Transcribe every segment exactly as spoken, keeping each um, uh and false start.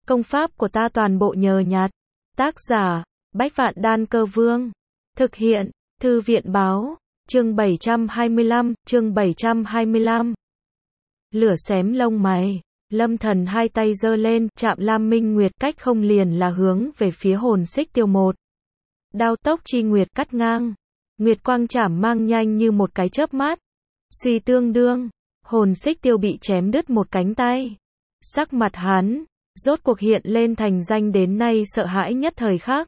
Công pháp của ta toàn bộ nhờ nhặt. Tác giả, Bách Vạn Đan Cơ Vương. Thực hiện, Thư viện Báo. Chương bảy trăm hai mươi lăm, chương bảy trăm hai mươi lăm. Lửa xém lông mày. Lâm Thần hai tay giơ lên, chạm Lam Minh Nguyệt cách không liền là hướng về phía hồn xích tiêu một. Đao tốc chi nguyệt cắt ngang. Nguyệt quang chảm mang nhanh như một cái chớp mắt. Suy tương đương, hồn xích tiêu bị chém đứt một cánh tay. Sắc mặt hắn, rốt cuộc hiện lên thành danh đến nay sợ hãi nhất thời khắc.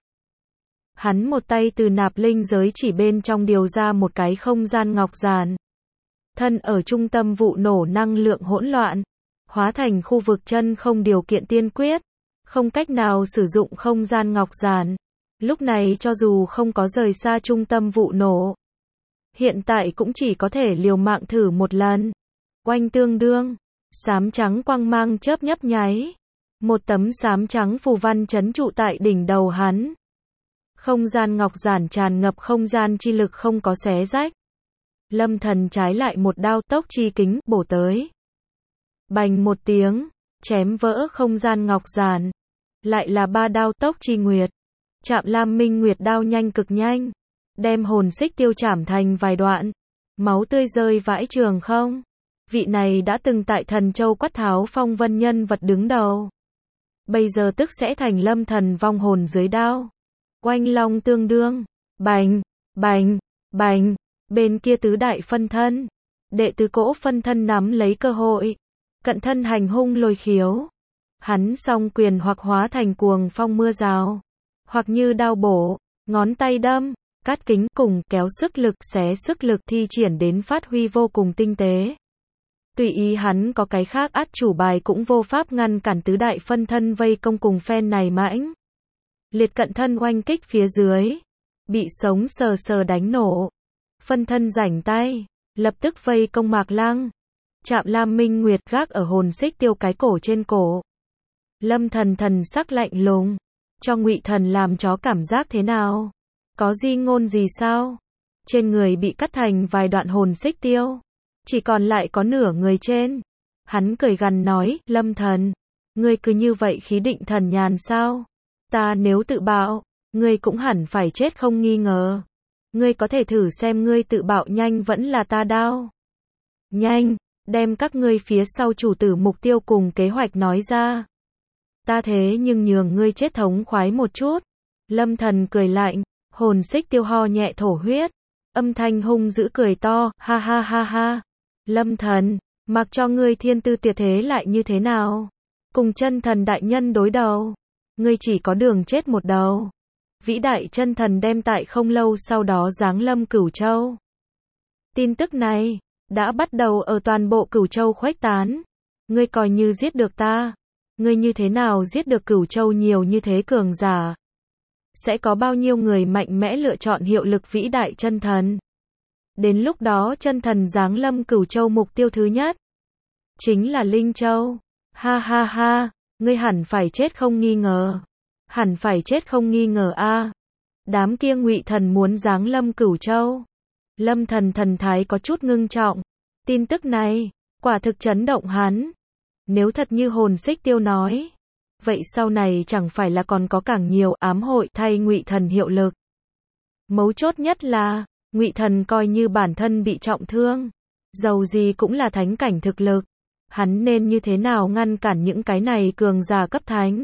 Hắn một tay từ nạp linh giới chỉ bên trong điều ra một cái không gian ngọc giản. Thân ở trung tâm vụ nổ năng lượng hỗn loạn, hóa thành khu vực chân không điều kiện tiên quyết, không cách nào sử dụng không gian ngọc giản. Lúc này cho dù không có rời xa trung tâm vụ nổ, hiện tại cũng chỉ có thể liều mạng thử một lần. Oanh tương đương, xám trắng quang mang chớp nhấp nháy. Một tấm xám trắng phù văn trấn trụ tại đỉnh đầu hắn. Không gian ngọc giản tràn ngập không gian chi lực không có xé rách. Lâm Thần trái lại một đao tốc chi kính bổ tới. Bành một tiếng, chém vỡ không gian ngọc giản. Lại là ba đao tốc chi nguyệt. Chạm Lam Minh Nguyệt đao nhanh cực nhanh, đem hồn xích tiêu chảm thành vài đoạn, máu tươi rơi vãi trường không. Vị này đã từng tại Thần Châu quát tháo phong vân nhân vật đứng đầu, bây giờ tức sẽ thành Lâm Thần vong hồn dưới đao. Oanh long tương đương, bành, bành, bành, bên kia tứ đại phân thân, đệ tứ cỗ phân thân nắm lấy cơ hội, cận thân hành hung lôi khiếu. Hắn song quyền hoặc hóa thành cuồng phong mưa rào, hoặc như đao bổ, ngón tay đâm, cắt kính cùng kéo sức lực xé sức lực thi triển đến phát huy vô cùng tinh tế. Tùy ý hắn có cái khác át chủ bài cũng vô pháp ngăn cản tứ đại phân thân vây công cùng phen này mãnh liệt cận thân oanh kích phía dưới, bị sống sờ sờ đánh nổ. Phân thân rảnh tay, lập tức vây công Mạc Lăng. Chạm Lam Minh Nguyệt gác ở hồn xích tiêu cái cổ trên cổ. Lâm Thần thần sắc lạnh lùng, cho Ngụy Thần làm chó cảm giác thế nào? Có di ngôn gì sao? Trên người bị cắt thành vài đoạn hồn xích tiêu, chỉ còn lại có nửa người trên. Hắn cười gằn nói, Lâm Thần, ngươi cứ như vậy khí định thần nhàn sao? Ta nếu tự bạo, ngươi cũng hẳn phải chết không nghi ngờ. Ngươi có thể thử xem ngươi tự bạo nhanh vẫn là ta đao. Nhanh, đem các ngươi phía sau chủ tử mục tiêu cùng kế hoạch nói ra. Ta thế nhưng nhường ngươi chết thống khoái một chút. Lâm Thần cười lạnh, hồn xích tiêu ho nhẹ thổ huyết, âm thanh hung dữ cười to, ha ha ha ha. Lâm Thần, mặc cho ngươi thiên tư tuyệt thế lại như thế nào? Cùng chân thần đại nhân đối đầu, ngươi chỉ có đường chết một đầu. Vĩ đại chân thần đem tại không lâu sau đó giáng lâm Cửu Châu. Tin tức này đã bắt đầu ở toàn bộ Cửu Châu khuếch tán. Ngươi coi như giết được ta, ngươi như thế nào giết được Cửu Châu nhiều như thế cường giả? Sẽ có bao nhiêu người mạnh mẽ lựa chọn hiệu lực vĩ đại chân thần? Đến lúc đó chân thần giáng lâm Cửu Châu mục tiêu thứ nhất chính là Linh Châu. Ha ha ha, ngươi hẳn phải chết không nghi ngờ. Hẳn phải chết không nghi ngờ a. À. Đám kia Ngụy Thần muốn giáng lâm Cửu Châu. Lâm Thần thần thái có chút ngưng trọng. Tin tức này quả thực chấn động hắn. Nếu thật như hồn xích tiêu nói, vậy sau này chẳng phải là còn có càng nhiều ám hội thay Ngụy Thần hiệu lực. Mấu chốt nhất là, Ngụy Thần coi như bản thân bị trọng thương, dầu gì cũng là thánh cảnh thực lực. Hắn nên như thế nào ngăn cản những cái này cường giả cấp thánh?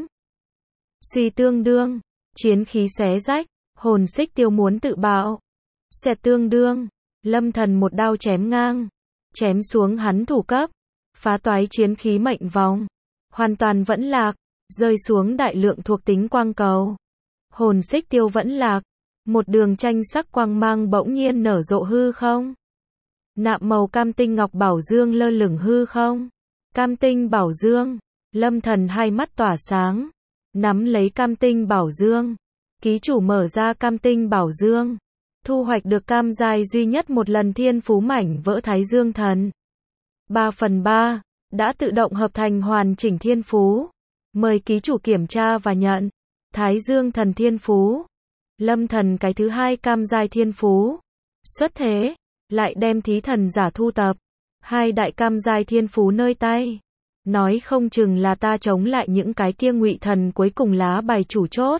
Suy tương đương, chiến khí xé rách, hồn xích tiêu muốn tự bạo. Xẹt tương đương, Lâm Thần một đao chém ngang, chém xuống hắn thủ cấp, phá toái chiến khí mệnh vòng, hoàn toàn vẫn lạc, rơi xuống đại lượng thuộc tính quang cầu. Hồn xích tiêu vẫn lạc, một đường tranh sắc quang mang bỗng nhiên nở rộ hư không. Nạm màu cam tinh ngọc bảo dương lơ lửng hư không. Cam tinh bảo dương, Lâm Thần hai mắt tỏa sáng, nắm lấy cam tinh bảo dương. Ký chủ mở ra cam tinh bảo dương, thu hoạch được cam giai duy nhất một lần thiên phú mảnh vỡ Thái Dương Thần. ba phần ba, đã tự động hợp thành hoàn chỉnh thiên phú. Mời ký chủ kiểm tra và nhận. Thái Dương Thần thiên phú. Lâm Thần cái thứ hai cam giai thiên phú. Xuất thế, lại đem thí thần giả thu tập. Hai đại cam giai thiên phú nơi tay. Nói không chừng là ta chống lại những cái kia ngụy thần cuối cùng lá bài chủ chốt.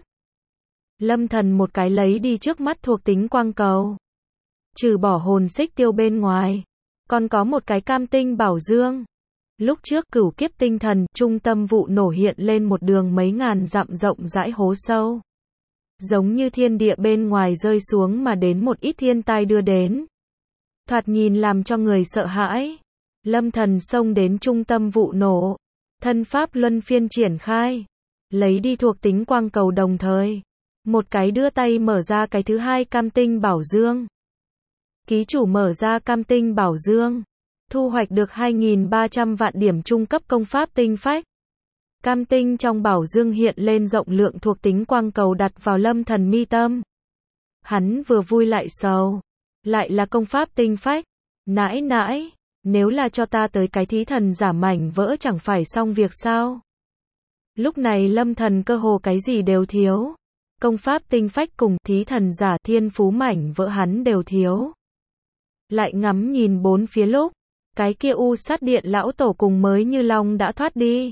Lâm Thần một cái lấy đi trước mắt thuộc tính quang cầu. Trừ bỏ hồn xích tiêu bên ngoài, còn có một cái cam tinh bảo dương. Lúc trước cửu kiếp tinh thần, trung tâm vụ nổ hiện lên một đường mấy ngàn dặm rộng rãi hố sâu. Giống như thiên địa bên ngoài rơi xuống mà đến một ít thiên tai đưa đến. Thoạt nhìn làm cho người sợ hãi. Lâm Thần xông đến trung tâm vụ nổ. Thân pháp luân phiên triển khai. Lấy đi thuộc tính quang cầu đồng thời. Một cái đưa tay mở ra cái thứ hai cam tinh bảo dương. Ký chủ mở ra cam tinh bảo dương. Thu hoạch được hai nghìn ba trăm vạn điểm trung cấp công pháp tinh phách. Cam tinh trong bảo dương hiện lên rộng lượng thuộc tính quang cầu đặt vào Lâm Thần mi tâm. Hắn vừa vui lại sầu. Lại là công pháp tinh phách. Nãi nãi, nếu là cho ta tới cái thí thần giả mảnh vỡ chẳng phải xong việc sao? Lúc này Lâm Thần cơ hồ cái gì đều thiếu. Công pháp tinh phách cùng thí thần giả thiên phú mảnh vỡ hắn đều thiếu. Lại ngắm nhìn bốn phía lúc, cái kia u sát điện lão tổ cùng mới như long đã thoát đi.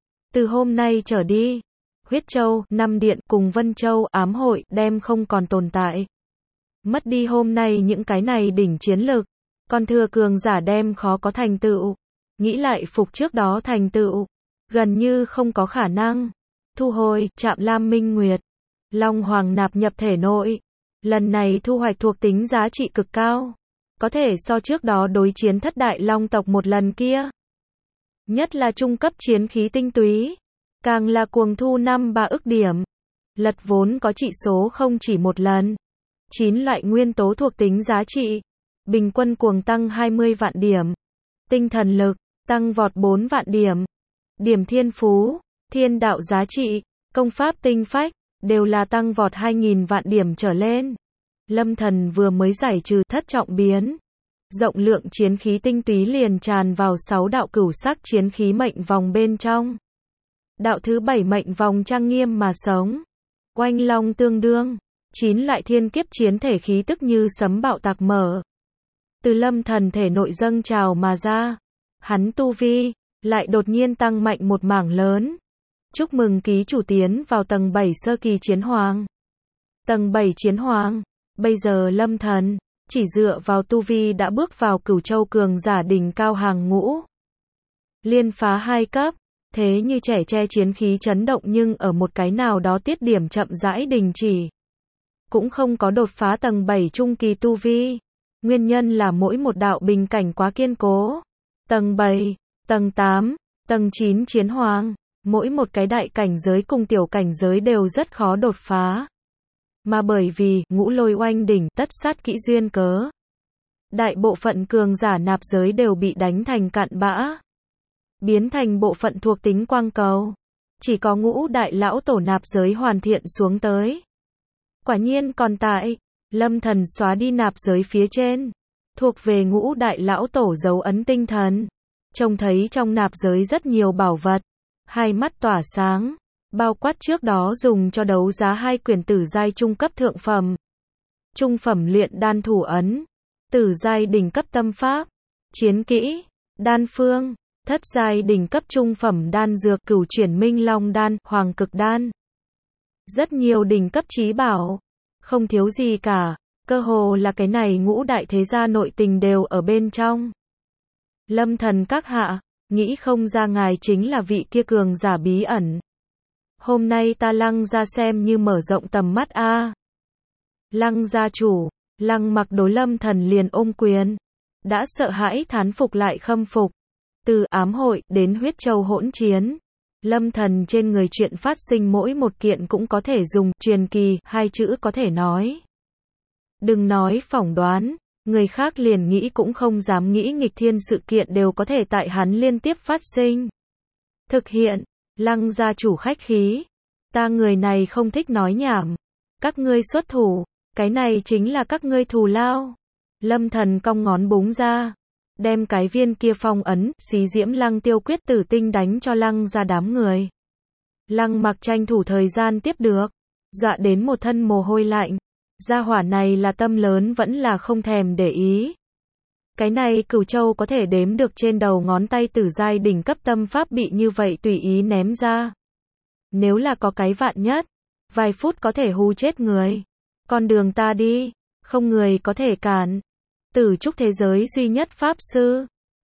Từ hôm nay trở đi, Huyết Châu, Năm Điện cùng Vân Châu, ám hội đem không còn tồn tại. Mất đi hôm nay những cái này đỉnh chiến lực, còn thừa cường giả đem khó có thành tựu. Nghĩ lại phục trước đó thành tựu, gần như không có khả năng. Thu hồi, Trạm Lam Minh Nguyệt, Long Hoàng nạp nhập thể nội. Lần này thu hoạch thuộc tính giá trị cực cao. Có thể so trước đó đối chiến thất đại long tộc một lần kia. Nhất là trung cấp chiến khí tinh túy. Càng là cuồng thu năm ba ức điểm. Lật vốn có trị số không chỉ một lần. chín loại nguyên tố thuộc tính giá trị. Bình quân cuồng tăng hai mươi vạn điểm. Tinh thần lực, tăng vọt bốn vạn điểm. Điểm thiên phú, thiên đạo giá trị, công pháp tinh phách, đều là tăng vọt hai nghìn vạn điểm trở lên. Lâm Thần vừa mới giải trừ thất trọng biến. Rộng lượng chiến khí tinh túy liền tràn vào sáu đạo cửu sắc chiến khí mệnh vòng bên trong. Đạo thứ bảy mệnh vòng trang nghiêm mà sống. Oanh long tương đương. chín loại thiên kiếp chiến thể khí tức như sấm bạo tạc mở. Từ Lâm Thần thể nội dâng trào mà ra. Hắn tu vi, lại đột nhiên tăng mạnh một mảng lớn. Chúc mừng ký chủ tiến vào tầng bảy sơ kỳ chiến hoàng. Tầng bảy chiến hoàng. Bây giờ Lâm Thần, chỉ dựa vào tu vi đã bước vào cửu châu cường giả đỉnh cao hàng ngũ. Liên phá hai cấp, thế như trẻ tre chiến khí chấn động nhưng ở một cái nào đó tiết điểm chậm rãi đình chỉ. Cũng không có đột phá tầng bảy trung kỳ tu vi. Nguyên nhân là mỗi một đạo bình cảnh quá kiên cố. Tầng bảy, tầng tám, tầng chín chiến hoàng, mỗi một cái đại cảnh giới cùng tiểu cảnh giới đều rất khó đột phá. Mà bởi vì ngũ lôi oanh đỉnh tất sát kỹ duyên cớ, đại bộ phận cường giả nạp giới đều bị đánh thành cặn bã, biến thành bộ phận thuộc tính quang cầu. Chỉ có ngũ đại lão tổ nạp giới hoàn thiện xuống tới. Quả nhiên còn tại, Lâm Thần xóa đi nạp giới phía trên, thuộc về ngũ đại lão tổ dấu ấn tinh thần. Trông thấy trong nạp giới rất nhiều bảo vật, hai mắt tỏa sáng. Bao quát trước đó dùng cho đấu giá hai quyển tử giai trung cấp thượng phẩm. Trung phẩm luyện đan thủ ấn. Tử giai đỉnh cấp tâm pháp. Chiến kỹ. Đan phương. Thất giai đỉnh cấp trung phẩm đan dược cửu chuyển minh long đan, hoàng cực đan. Rất nhiều đỉnh cấp trí bảo. Không thiếu gì cả. Cơ hồ là cái này ngũ đại thế gia nội tình đều ở bên trong. Lâm Thần các hạ, nghĩ không ra ngài chính là vị kia cường giả bí ẩn. Hôm nay ta Lăng gia xem như mở rộng tầm mắt a. À. Lăng gia chủ, Lăng Mặc đối Lâm Thần liền ôm quyền, đã sợ hãi thán phục lại khâm phục. Từ ám hội đến huyết châu hỗn chiến, Lâm Thần trên người chuyện phát sinh mỗi một kiện cũng có thể dùng truyền kỳ hai chữ có thể nói. Đừng nói phỏng đoán, người khác liền nghĩ cũng không dám nghĩ nghịch thiên sự kiện đều có thể tại hắn liên tiếp phát sinh. Thực hiện. Lăng gia chủ khách khí. Ta người này không thích nói nhảm. Các ngươi xuất thủ, cái này chính là các ngươi thù lao. Lâm Thần cong ngón búng ra, đem cái viên kia phong ấn, xí diễm lăng tiêu quyết tử tinh đánh cho lăng gia đám người. Lăng Mặc tranh thủ thời gian tiếp được, dọa đến một thân mồ hôi lạnh. Gia hỏa này là tâm lớn vẫn là không thèm để ý. Cái này Cửu Châu có thể đếm được trên đầu ngón tay tử giai đỉnh cấp tâm pháp bị như vậy tùy ý ném ra. Nếu là có cái vạn nhất, vài phút có thể hù chết người. Con đường ta đi, không người có thể cản. Tử trúc thế giới duy nhất pháp sư.